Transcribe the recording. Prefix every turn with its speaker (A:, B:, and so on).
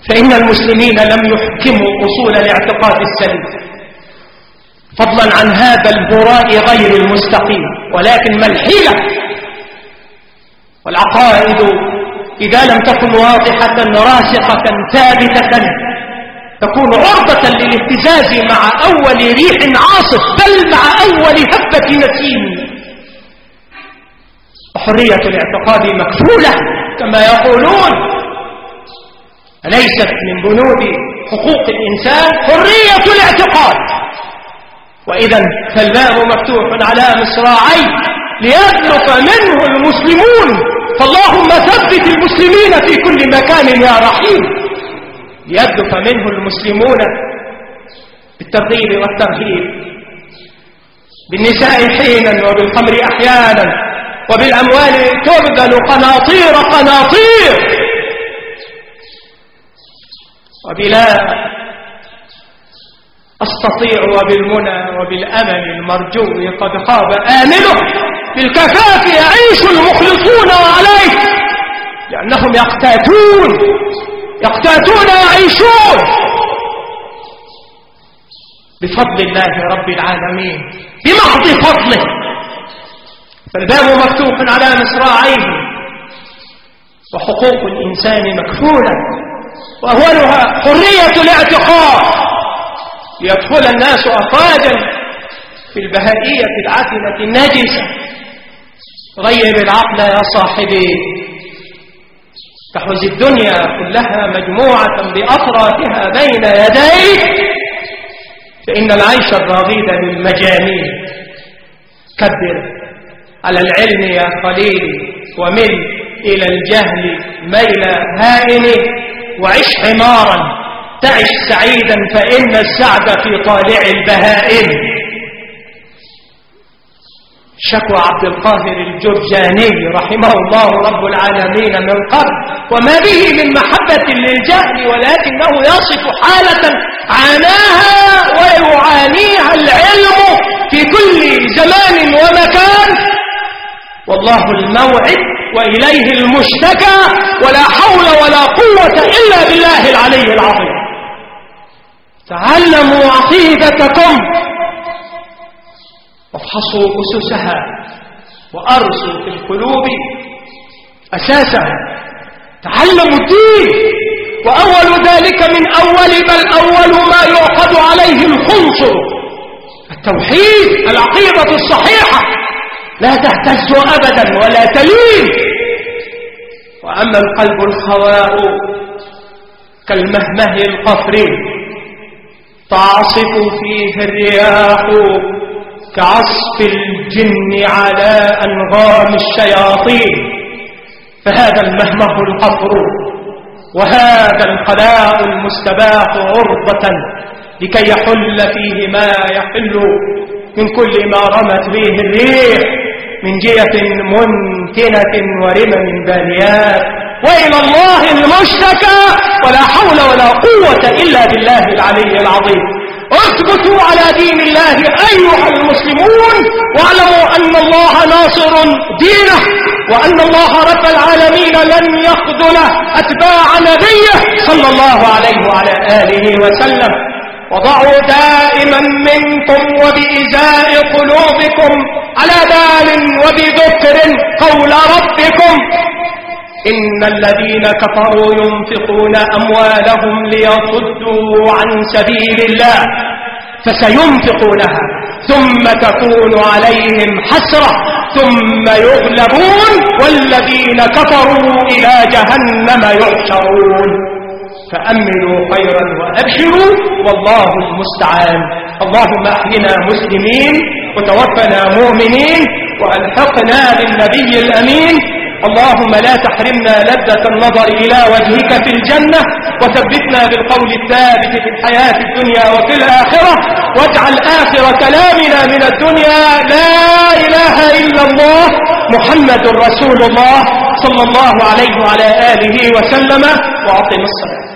A: فإن المسلمين لم يحكموا أصول الاعتقاد السليم، فضلا عن هذا الهراء غير المستقيم. ولكن ما الحيلة؟ والعقائد إذا لم تكن واضحة راسخة ثابتة تكون عرضة للاهتزاز مع أول ريح عاصف، بل مع أول هبة نسيم. وحرية الاعتقاد مكفولة كما يقولون، أليست من بنود حقوق الإنسان حرية الاعتقاد؟ وإذا فالباب مفتوح على مصراعي ليدلق منه المسلمون، فاللهم ثبت المسلمين في كل مكان يا رحيم، ليدلق منه المسلمون بالترغيب والترهيب، بالنساء حينا وبالخمر أحيانا، وبالأموال تبذل قناطير قناطير، وبلا أستطيع وبالمنى وبالأمل المرجو قد خاب آمله، بالكفاف يعيش المخلصون وعليه، لأنهم يقتاتون يعيشون بفضل الله رب العالمين، بمحض فضله. فالباب مفتوح على مصراعيه، وحقوق الإنسان مكفولة، وأولها حرية الاعتقاد، ليدخل الناس أفواجا في البهائية العتمة النجسة. غير العقل يا صاحبي، تحوز الدنيا كلها مجموعة بأطرافها بين يديك، فإن العيش الرغيد للمجانين. كبر على العلم يا خليلي، ومل إلى الجهل ميل هائن، وعش حمارا تعش سعيدا، فإن السعد في طالع البهائم. شكوى عبد القاهر الجرجاني رحمه الله رب العالمين من قبل، وما به من محبة للجهل، ولكنه يصف حالة عاناها ويعانيها العلم في كل زمان ومكان، والله الموعد وإليه المشتكى، ولا حول ولا قوة إلا بالله العلي العظيم. تعلموا عقيدتكم وافحصوا أسسها، وأرسوا في القلوب أساسها. تعلموا الدين، وأول ذلك من أول ما يعقد عليه الخنصر التوحيد، العقيدة الصحيحة، لا تهتز أبدا ولا تلين. وأما القلب الخواء كالمهمه القفري، تعصف فيه الرياح كعصف الجن على أنغام الشياطين. فهذا المهمه القفر، وهذا الخلاء المستباح عرضة لكي يحل فيه ما يحل من كل ما رمت به الريح من جية منتنة ورمم باليات، وإلى الله المشتكى، ولا حول ولا قوة إلا بالله العلي العظيم. اثبتوا على دين الله أيها المسلمون، واعلموا أن الله ناصر دينه، وأن الله رب العالمين لن يخذل أتباع نبيه صلى الله عليه وعلى آله وسلم. وضعوا دائما منكم وبإزاء قلوبكم على بال وبذكر قول ربكم: إن الذين كفروا ينفقون أموالهم ليصدوا عن سبيل الله فسينفقونها ثم تكون عليهم حسرة ثم يغلبون والذين كفروا إلى جهنم يحشرون. فأملوا خيرا وأبشروا والله المستعان. اللهم أحينا مسلمين وتوفنا مؤمنين وألحقنا بالنبي الأمين. اللهم لا تحرمنا لذة النظر إلى وجهك في الجنة، وثبتنا بالقول الثابت في الحياة الدنيا وفي الآخرة، واجعل آخر كلامنا من الدنيا لا إله إلا الله محمد رسول الله صلى الله عليه وعلى آله وسلم. وأقم الصلاة.